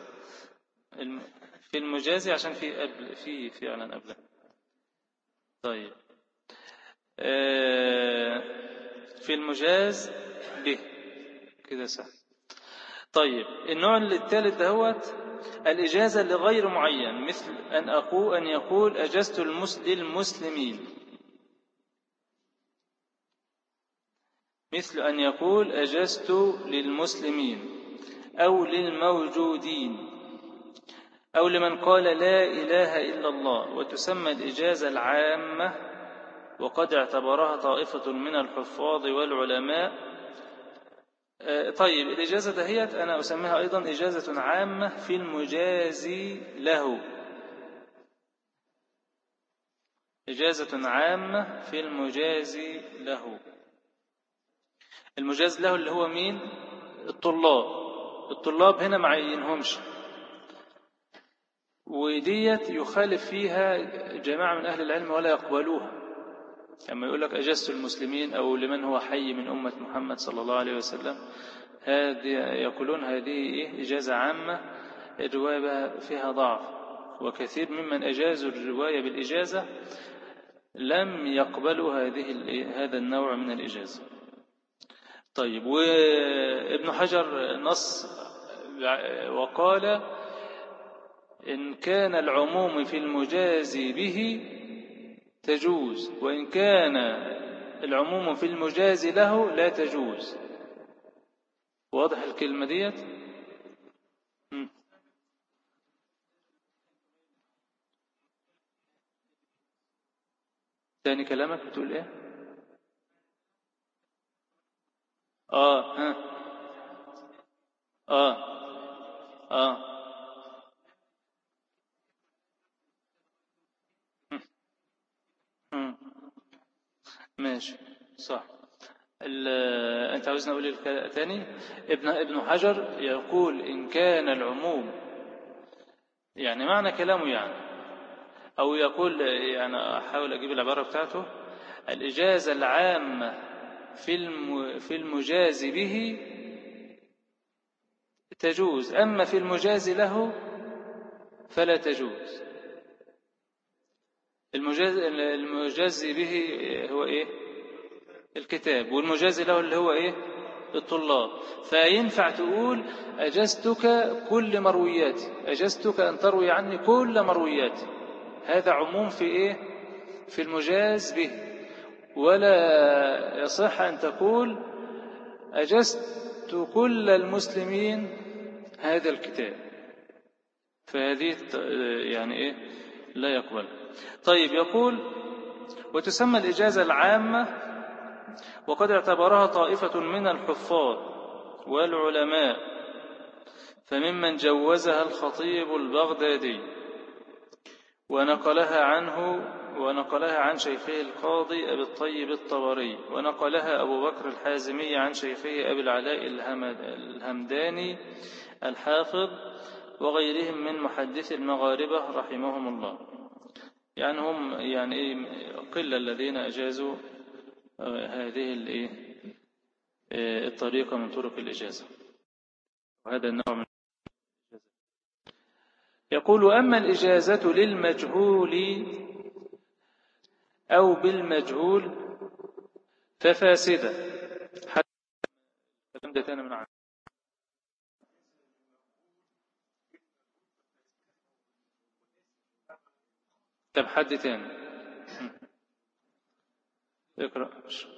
في المجاز عشان في فعلا قبله. طيب في المجاز به كده سهل. طيب النوع الثالث دهوت الإجازة لغير معين، مثل أن يقول أجزت للمسلمين، مثل أن يقول أجزت للمسلمين أو للموجودين أو لمن قال لا إله إلا الله. وتسمى الإجازة العامة، وقد اعتبرها طائفة من الحفاظ والعلماء. طيب الإجازة دهيت أنا أسميها أيضا إجازة عامة في المجاز له. إجازة عامة في المجاز له. المجاز له اللي هو مين؟ الطلاب هنا ما عينهمش، وديت يخالف فيها جماعة من أهل العلم ولا يقبلوها. لما يقول لك أجزت المسلمين أو لمن هو حي من أمة محمد صلى الله عليه وسلم، يقولون هذه إجازة عامة، الرواية فيها ضعف، وكثير ممن أجازوا الرواية بالإجازة لم يقبلوا هذا النوع من الإجازة. طيب وابن حجر نص وقال إن كان العموم في المجاز به تجوز، وإن كان العموم في المجاز له لا تجوز. واضح الكلمة ديت؟ تاني كلامك بتقول ايه؟ ها. اه اه مم. ماشي، صح. انت عاوزني اقول تاني؟ ابن حجر يقول ان كان العموم، يعني معنى كلامه يعني، او يقول يعني احاول اجيب العبارة بتاعته: الإجازة العامة في المجاز به تجوز، أما في المجاز له فلا تجوز. المجاز به هو إيه؟ الكتاب، والمجاز له اللي هو إيه؟ الطلاب. فينفع تقول أجزتك كل مروياتي، أجزتك أن تروي عني كل مروياتي، هذا عموم في إيه؟ في المجاز به. ولا يصح أن تقول أجزت كل المسلمين هذا الكتاب، فهذه يعني إيه؟ لا يقبل. طيب، يقول: وتسمى الإجازة العامة، وقد اعتبرها طائفة من الحفاظ والعلماء، فممن جوزها الخطيب البغدادي ونقلها عن شيخه القاضي أبي الطيب الطبري، ونقلها أبو بكر الحازمي عن شيخه أبي العلاء الهمداني الحافظ، وغيرهم من محدث المغاربة رحمهم الله. يعني هم يعني قلة الذين أجازوا هذه الطريقة من طرق الإجازة، وهذا النوع من الإجازة. يقول: أما الإجازة للمجهول أو بالمجهول ففاسدة. حتى الكلام ده تاني من عنه. طب حد تاني اقرأ.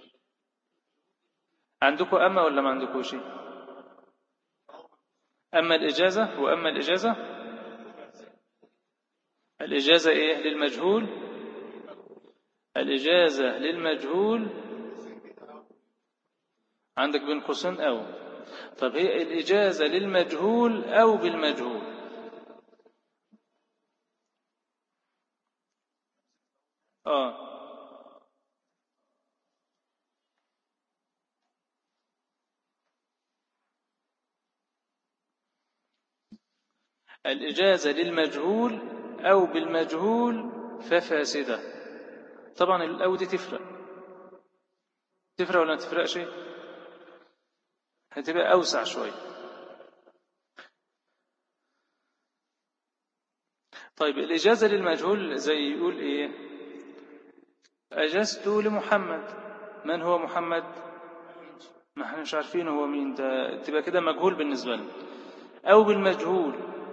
عندكم أما ولا ما عندكوش؟ أما الإجازة وأما الإجازة، الإجازة إيه للمجهول؟ الإجازة للمجهول عندك بين قوسين أو. طب هي الإجازة للمجهول أو بالمجهول؟ الإجازة للمجهول أو بالمجهول ففاسدة. طبعا الأو دي تفرق ولا ما تفرقش؟ هتبقى أوسع شوية. طيب، الإجازة للمجهول زي يقول إيه؟ أجزت لمحمد. من هو محمد؟ ما احنا مش عارفين هو مين ده، تبقى كده مجهول بالنسبة لنا. أو بالمجهول: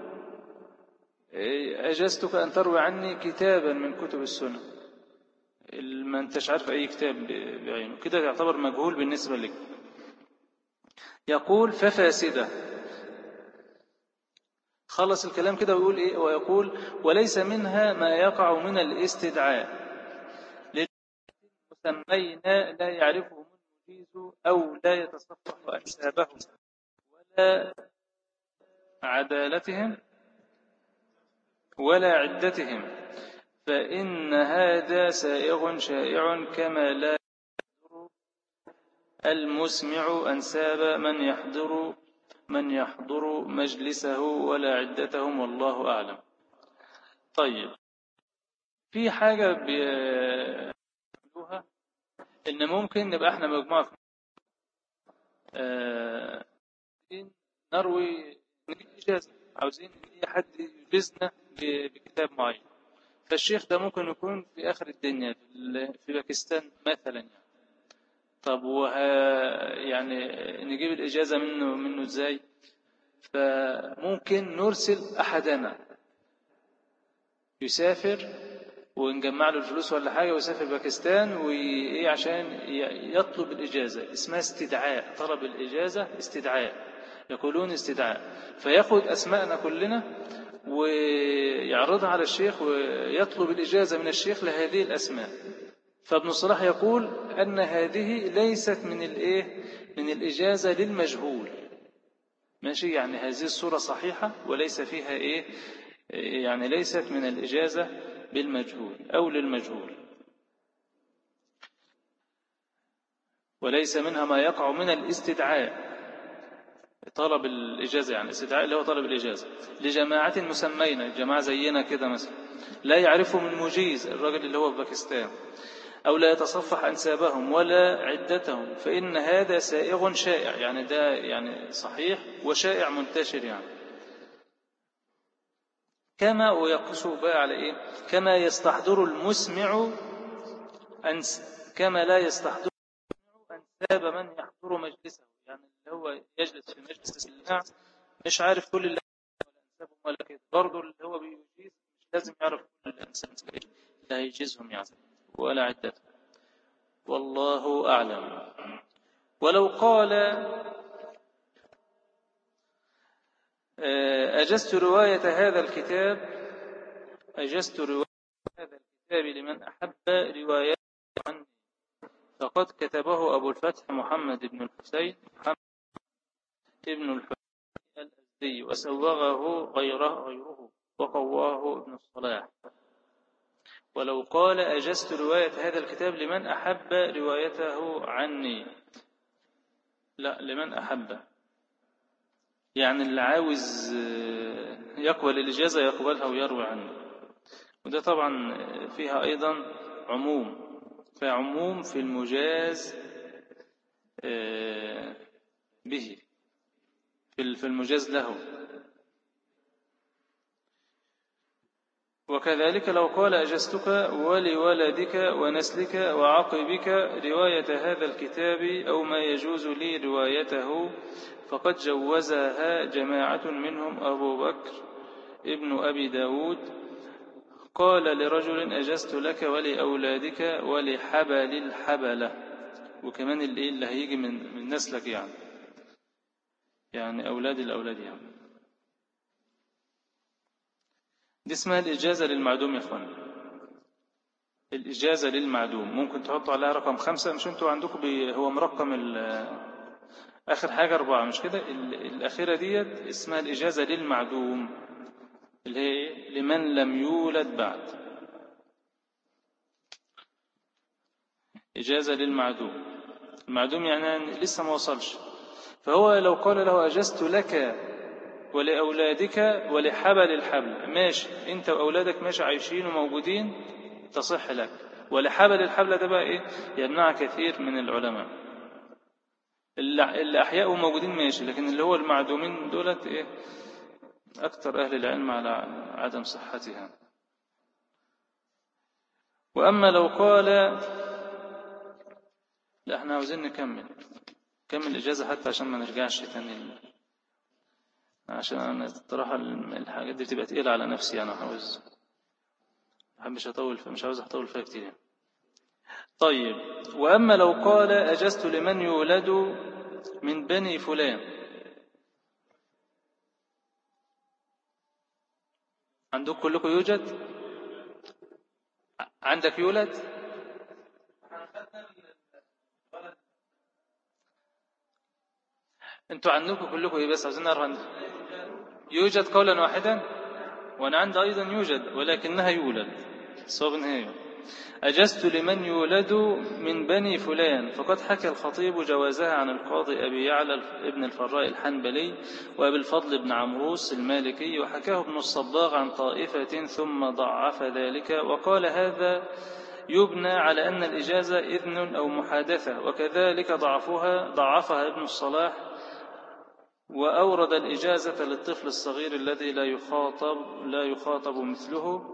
أجزتك أن تروي عني كتابا من كتب السنة. ما انتش عارف أي كتاب بعينه، كده يعتبر مجهول بالنسبة لك. يقول: ففاسدة. خلص الكلام كده ويقول إيه؟ ويقول: وليس منها ما يقع من الاستدعاء للمسمينا لا يعرفهم المجيز أو لا يتصفح أنسابهم ولا عدالتهم ولا عدتهم، فإن هذا سائغ شائع، كما لا يحضر المسمع أنساب من يحضر مجلسه ولا عدتهم، والله أعلم. طيب، في حاجة بيقولوها إن ممكن نبقى إحنا مجموعة نروي إجازة، عاوزين أي حد يجيزنا بكتاب معين، فالشيخ ده ممكن يكون في آخر الدنيا في باكستان مثلا يعني. طب يعني نجيب الإجازة منه إزاي؟ فممكن نرسل أحدنا يسافر ونجمع له الفلوس ولا حاجة ويسافر باكستان وإيه عشان يطلب الإجازة. اسمها استدعاء، طلب الإجازة استدعاء، يقولون استدعاء. فيأخذ أسماءنا كلنا ويعرضها على الشيخ ويطلب الإجازة من الشيخ لهذه الأسماء. فابن الصلاح يقول أن هذه ليست من الإجازة للمجهول. ماشي، يعني هذه الصورة صحيحة وليس فيها يعني ليست من الإجازة بالمجهول أو للمجهول، وليس منها ما يقع من الاستدعاء، طلب الإجازة. يعني الاستدعاء اللي هو طلب الإجازة لجماعة مسمينة، جماعة زينا كده مثلا، لا يعرفهم المجيز، الرجل اللي هو في باكستان، أو لا يتصفح أنسابهم ولا عدتهم، فإن هذا سائغ شائع. يعني ده يعني صحيح وشائع منتشر يعني. كما ويقصوا بقى على كما يستحضر المسمع كما لا يستحضر أنساب من يحضر مجلسه. يعني اللي هو يجلس في مجلس السماع مش عارف كل اللي أنسابهم ولا كده، برضه اللي هو بيجيز مش لازم يعرف كل الأنساب اللي هيجيزهم يعني ولا عدتهم. والله أعلم. ولو قال أجزت رواية هذا الكتاب لمن أحب روايته عني، فقد كتبه أبو الفتح محمد بن الحسين الأزدي، وسوغه غيره وقواه ابن الصلاح. ولو قال أجزت رواية هذا الكتاب لمن أحب روايته عني، لا، لمن أحب، يعني اللي عاوز يقبل الإجازة يقبلها ويروي عنه. وده طبعا فيها أيضا عموم، فعموم في المجاز به، في المجاز له. وكذلك لو قال أجزتك ولولدك ونسلك وعقبك رواية هذا الكتاب أو ما يجوز لي روايته، فقد جوزها جماعة منهم أبو بكر ابن أبي داود، قال لرجل أجزت لك ولأولادك ولحبل الحبلة. وكمان اللي هيجي من نسلك يعني أولاد الأولاد يعني. دي اسمها الإجازة للمعدوم يا أخوان. الإجازة للمعدوم ممكن تحطوا عليها رقم 5، مش انتوا عندكم هو مرقم آخر حاجة 4 مش كده؟ الأخيرة ديت اسمها الإجازة للمعدوم، اللي هي لمن لم يولد بعد. إجازة للمعدوم، المعدوم يعني لسه ما وصلش. فهو لو قال له أجزت لك ولأولادك ولحبل الحبل، ماشي، انت وأولادك ماشي عايشين وموجودين تصح لك. ولحبل الحبل ده بقى يمنع كثير من العلماء. اللي أحياء وموجودين ماشي، لكن اللي هو المعدومين دولت أكثر أهل العلم على عدم صحتها. وأما لو قال لا، احنا عاوزين نكمل الإجازة حتى عشان ما نرجعش تاني، عشان أنا الصراحة الحاجات دي بتبقى تقيلة على نفسي. أنا مش عاوز أطول فيها كتير. طيب، وأما لو قال أجزت لمن يولد من بني فلان، عندك كلكم يوجد؟ عندك يولد؟ انتوا عندكم كلكم بس عاوزين نعرف يوجد قولا واحدا، وانا عندي ايضا يوجد ولكنها يولد صواب نهاية. أجزت لمن يولد من بني فلان، فقد حكى الخطيب جوازها عن القاضي أبي يعلى ابن الفراء الحنبلي وأبي الفضل بن عمروس المالكي، وحكاه ابن الصباغ عن طائفة ثم ضعف ذلك، وقال هذا يبنى على أن الإجازة إذن أو محادثة، وكذلك ضعفها ابن الصلاح، وأورد الإجازة للطفل الصغير الذي لا يخاطب مثله.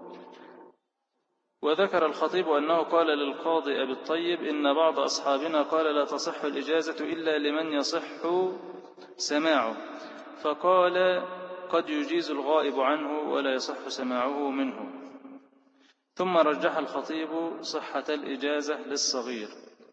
وذكر الخطيب أنه قال للقاضي أبي الطيب إن بعض أصحابنا قال لا تصح الإجازة إلا لمن يصح سماعه، فقال قد يجيز الغائب عنه ولا يصح سماعه منه. ثم رجح الخطيب صحة الإجازة للصغير.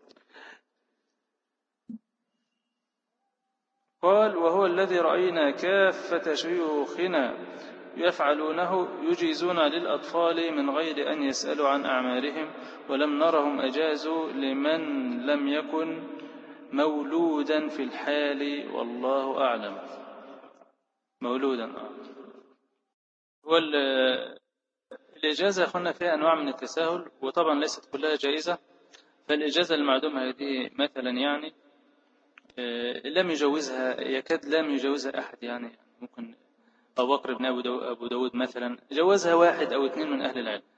قال: وهو الذي رأينا كافة شيوخنا يفعلونه، يجيزون للأطفال من غير أن يسألوا عن أعمارهم، ولم نرهم أجازوا لمن لم يكن مولودا في الحال، والله أعلم. مولودا. الإجازة أخذنا فيها أنواع من التساهل، وطبعا ليست كلها جائزة. فالإجازة المعدومة هذه مثلا يعني لم يجوزها، يكاد لم يجوزها أحد، يعني ممكن أبو بكر بن أبو داود مثلا جوزها واحد أو اثنين من أهل العلم.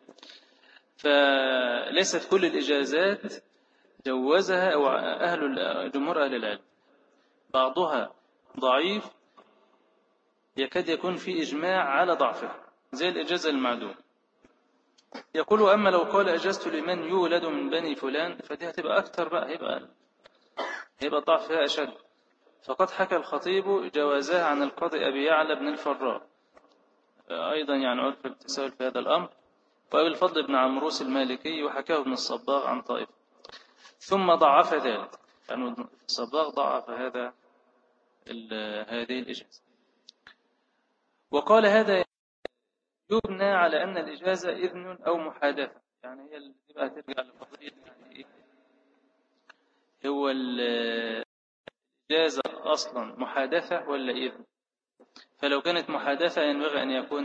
فليست كل الإجازات جوزها أو جمهور أهل العلم، بعضها ضعيف يكاد يكون في إجماع على ضعفها، زي الإجازة المعدومة. يقول: أما لو قال أجزت لمن يولد من بني فلان، فدي هتبقى أكثر بقى، هيبقى ضعفها أشد. فقد حكى الخطيب جوازها عن القاضي أبي يعلى بن الفراء، أيضا يعني عرف التساهل في هذا الأمر، وأبي الفضل بن عمروس المالكي، وحكاه ابن الصباغ عن طائفة، ثم ضعف ذلك، يعني الصباغ ضعف هذه الإجازة، وقال: هذا يبنى على أن الإجازة إذن أو محادثة. يعني هي اللي تبقى ترجع لقضية يعني إيه، هو الإجازة أصلا محادثة ولا إذن؟ فلو كانت محادثة ينبغي أن يكون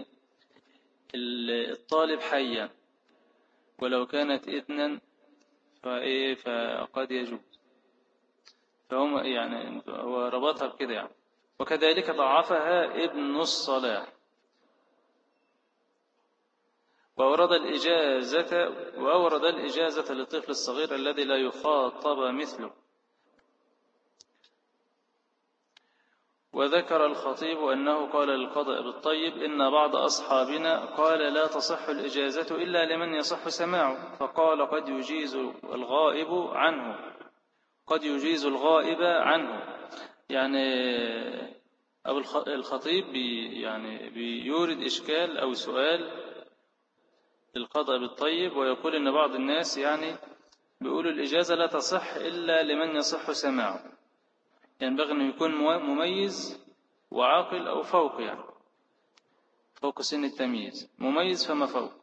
الطالب حيا، ولو كانت إذنا فقد يجوز. فهم يعني هو ربطها بكده يعني. وكذلك ضعفها ابن الصلاح، وأورد الإجازة للطفل الصغير الذي لا يخاطب مثله. وذكر الخطيب أنه قال للقاضي بالطيب: إن بعض أصحابنا قال لا تصح الإجازة إلا لمن يصح سماعه، فقال: قد يجيز الغائب عنه. يعني أبو الخطيب يعني بيورد إشكال أو سؤال للقاضي بالطيب، ويقول إن بعض الناس يعني بيقولوا الإجازة لا تصح إلا لمن يصح سماعه، ينبغي أنه يكون مميز وعاقل أو فوق، يعني فوق سن التمييز، مميز فما فوق.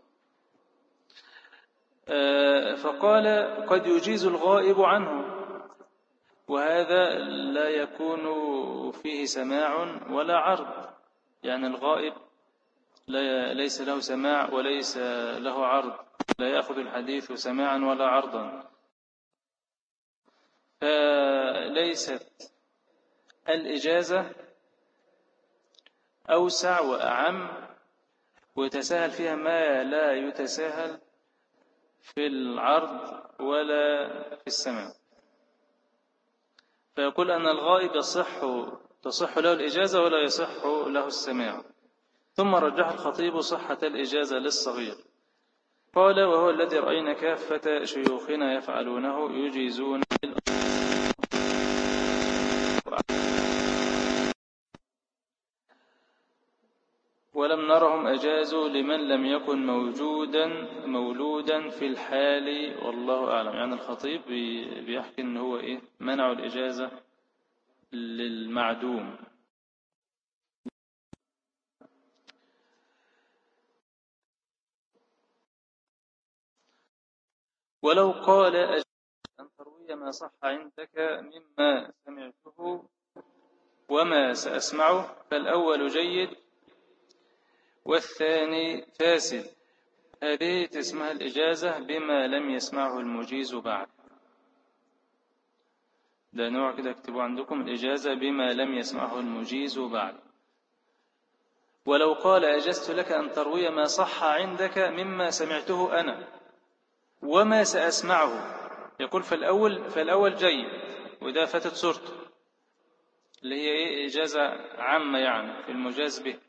فقال: قد يجيز الغائب عنه، وهذا لا يكون فيه سماع ولا عرض، يعني الغائب ليس له سماع وليس له عرض، لا يأخذ الحديث سماعا ولا عرضا. فليست الإجازة أوسع وأعم، ويتساهل فيها ما لا يتساهل في العرض ولا في السماع. فيقول أن الغائب تصح له الإجازة ولا يصح له السماع. ثم رجح الخطيب صحة الإجازة للصغير. قال: وهو الذي رأينا كافة شيوخنا يفعلونه، يجيزون ولم نرهم أجازوا لمن لم يكن مولودا في الحال، والله أعلم. يعني الخطيب بيحكي أنه هو منع الإجازة للمعدوم. ولو قال: أجل أن تروي ما صح عندك مما سمعته وما سأسمعه، فالأول جيد والثاني فاسد. هذه تسمى الإجازة بما لم يسمعه المجيز بعد. ده نوع كده اكتبوا عندكم: الإجازة بما لم يسمعه المجيز بعد. ولو قال: أجزت لك أن تروي ما صح عندك مما سمعته أنا وما سأسمعه، يقول فالأول جيد، وده فاتت صورته اللي هي إجازة عامة يعني في المجاز به.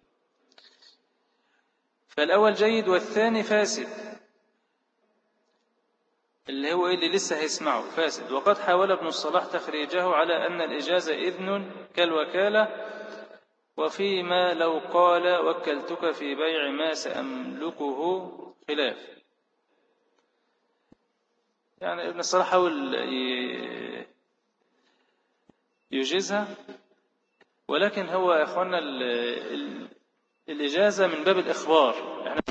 فالأول جيد والثاني فاسد، اللي هو اللي لسه هيسمعه فاسد. وقد حاول ابن الصلاح تخريجه على أن الإجازة إذن كالوكالة، وفيما لو قال: وكلتك في بيع ما سأملكه خلاف. يعني ابن الصلاح حاول يجيزها، ولكن هو يا أخوانا الإجازة من باب الإخبار. احنا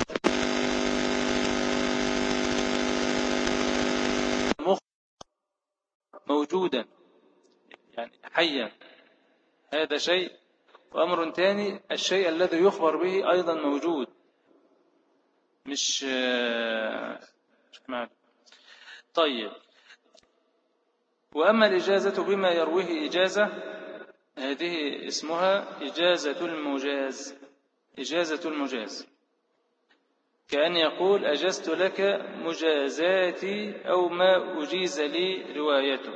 موجودا يعني حيا، هذا شيء. وأمر ثاني الشيء الذي يخبر به أيضا موجود، مش معنى. طيب، وأما الإجازة بما يرويه إجازة، هذه اسمها إجازة المجاز. إجازة المجاز كأن يقول أجزت لك مجازاتي أو ما أجيز لي روايته.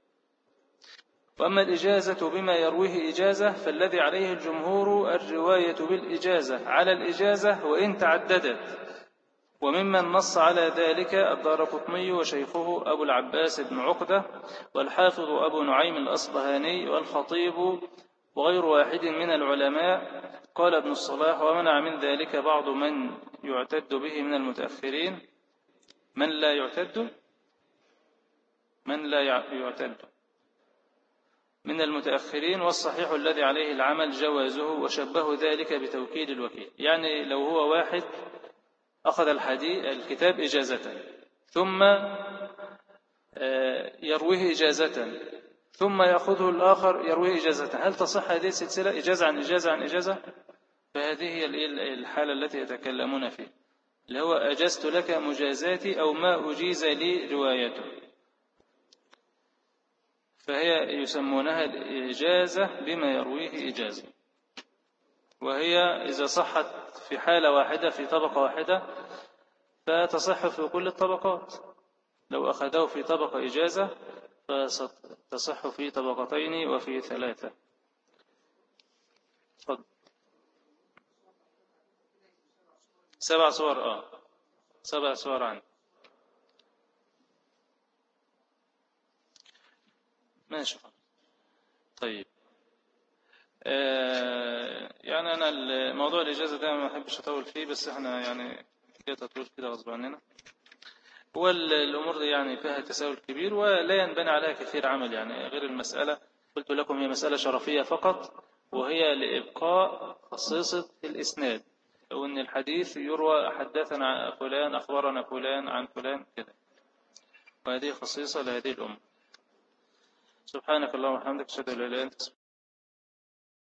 وأما الإجازة بما يرويه إجازة فالذي عليه الجمهور الرواية بالإجازة على الإجازة وإن تعددت. وممن نص على ذلك الدارقطني وشيخه أبو العباس بن عقدة والحافظ أبو نعيم الأصبهاني والخطيب وغير واحد من العلماء. قال ابن الصلاح ومنع من ذلك بعض من يعتد به من المتأخرين. من لا يعتد من المتأخرين، والصحيح الذي عليه العمل جوازه، وشبه ذلك بتوكيد الوكيل. يعني لو هو واحد أخذ الكتاب إجازة ثم يرويه إجازة ثم يأخذه الآخر يرويه إجازة، هل تصح هذه السلسلة إجازة عن إجازة عن إجازة؟ فهذه هي الحالة التي يتكلمون فيها، اللي هو أجزت لك مجازاتي أو ما أجيز لي روايته، فهي يسمونها الإجازة بما يرويه إجازة. وهي إذا صحت في حالة واحدة في طبقة واحدة فتصح في كل الطبقات. لو أخذه في طبقة إجازة فتصح في طبقتين وفي ثلاثة. فضل. 7 صور 7 صور عنه. ماشي. طيب، يعني أنا الموضوع الإجازة ده ما أحبش أطول فيه، بس إحنا يعني كده تطول كده غصب عننا. هو الأمور دي يعني فيها تساؤل كبير ولا ينبني عليها كثير عمل، يعني غير المسألة قلت لكم هي مسألة شرفية فقط، وهي لإبقاء خصيصة الإسناد، أو أن الحديث يروى حدثنا فلان أخبرنا فلان عن فلان كده، وهذه خصيصة لهذه الأمة. سبحانك اللهم وبحمدك أشهد أن لا إله إلا أنت.